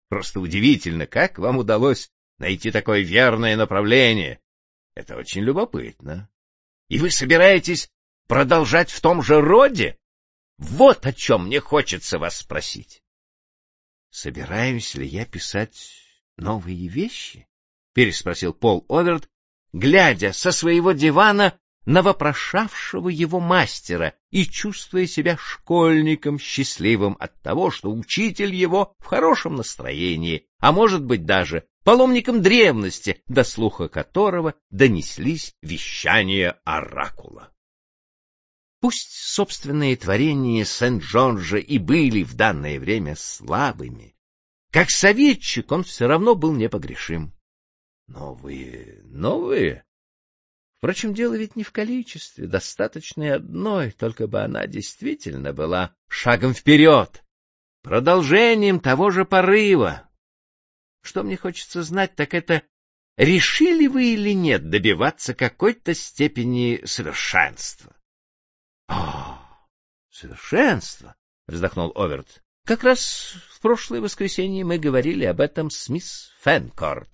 Просто удивительно, как вам удалось найти такое верное направление. Это очень любопытно. И вы собираетесь продолжать в том же роде? Вот о чем мне хочется вас спросить. Собираюсь ли я писать новые вещи? Переспросил Пол Оверт, глядя со своего дивана на вопрошавшего его мастера и чувствуя себя школьником, счастливым от того, что учитель его в хорошем настроении, а может быть даже паломником древности, до слуха которого донеслись вещания оракула. Пусть собственные творения Сент-Джорджа и были в данное время слабыми, как советчик он все равно был непогрешим. Новые. Впрочем, дело ведь не в количестве, достаточно и одной, только бы она действительно была шагом вперед, продолжением того же порыва. Что мне хочется знать, так это, решили вы или нет добиваться какой-то степени совершенства? — Совершенство! — вздохнул Оверт. — Как раз в прошлое воскресенье мы говорили об этом с мисс Фенкорт.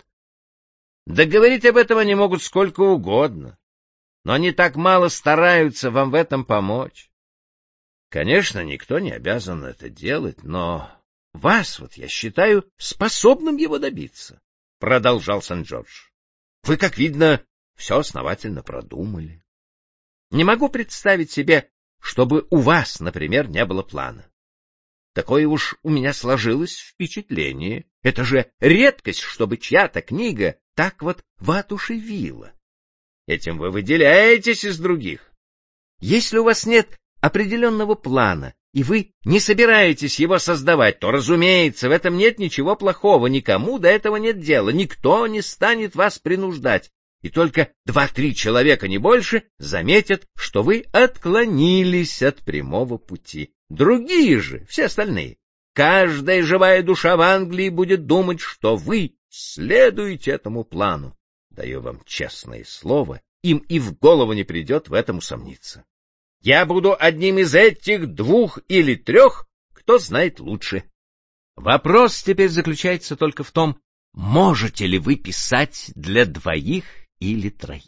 Да говорить об этом они могут сколько угодно, но они так мало стараются вам в этом помочь. Конечно, никто не обязан это делать, но вас, я считаю, способным его добиться, — продолжал Сент-Джордж. Вы, как видно, все основательно продумали. Не могу представить себе, чтобы у вас, например, не было плана. Такое уж у меня сложилось впечатление. Это же редкость, чтобы чья-то книга так воодушевила. Этим вы выделяетесь из других. Если у вас нет определенного плана, и вы не собираетесь его создавать, то, разумеется, в этом нет ничего плохого, никому до этого нет дела, никто не станет вас принуждать, и только 2-3 человека, не больше, заметят, что вы отклонились от прямого пути. Другие же, все остальные, каждая живая душа в Англии будет думать, что вы следуете этому плану. Даю вам честное слово, им и в голову не придет в этом усомниться. Я буду одним из этих 2 или 3, кто знает лучше. Вопрос теперь заключается только в том, можете ли вы писать для 2 или 3.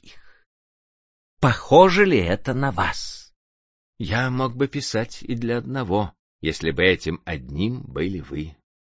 Похоже ли это на вас? Я мог бы писать и для 1, если бы этим одним были вы.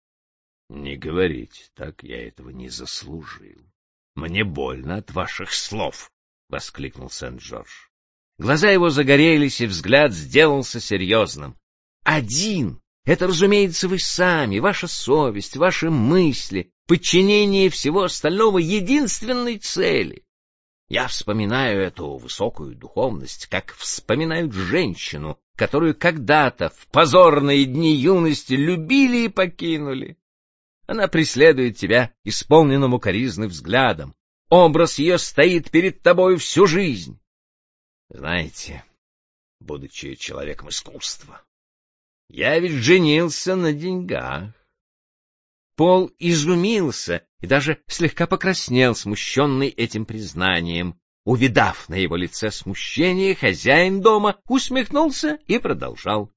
Не говорите так, я этого не заслужил. Мне больно от ваших слов, — воскликнул Сент-Джордж. Глаза его загорелись, и взгляд сделался серьезным. Один — это, разумеется, вы сами, ваша совесть, ваши мысли, подчинение всего остального единственной цели. Я вспоминаю эту высокую духовность, как вспоминают женщину, которую когда-то в позорные дни юности любили и покинули. Она преследует тебя исполненным укоризны взглядом. Образ ее стоит перед тобой всю жизнь. Знаете, будучи человеком искусства, я ведь женился на деньгах. Пол изумился и даже слегка покраснел, смущенный этим признанием. Увидав на его лице смущение, хозяин дома усмехнулся и продолжал.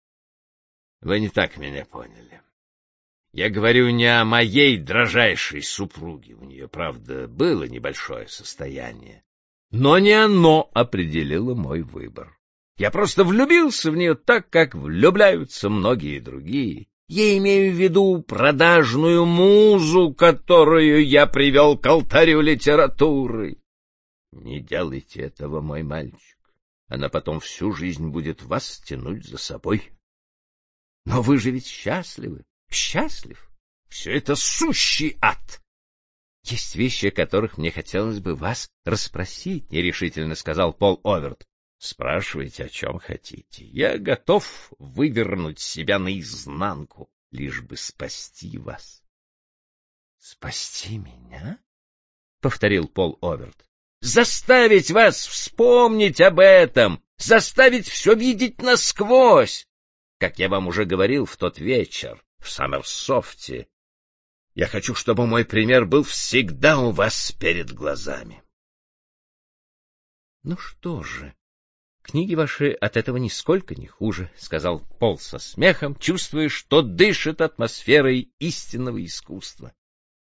— Вы не так меня поняли. Я говорю не о моей дрожайшей супруге. У нее, правда, было небольшое состояние. Но не оно определило мой выбор. Я просто влюбился в нее так, как влюбляются многие другие. Я имею в виду продажную музу, которую я привел к алтарю литературы. Не делайте этого, мой мальчик. Она потом всю жизнь будет вас тянуть за собой. Но вы же ведь счастливы. Счастлив. Все это сущий ад. Есть вещи, о которых мне хотелось бы вас расспросить, — нерешительно сказал Пол Оверт. Спрашивайте, о чем хотите. Я готов вывернуть себя наизнанку, лишь бы спасти вас. — Спасти меня? — повторил Пол Оверт. — Заставить вас вспомнить об этом, заставить все видеть насквозь. Как я вам уже говорил в тот вечер в Саммерсофте, я хочу, чтобы мой пример был всегда у вас перед глазами. — Ну что же? Книги ваши от этого нисколько не хуже, — сказал Пол со смехом, чувствуя, что дышит атмосферой истинного искусства.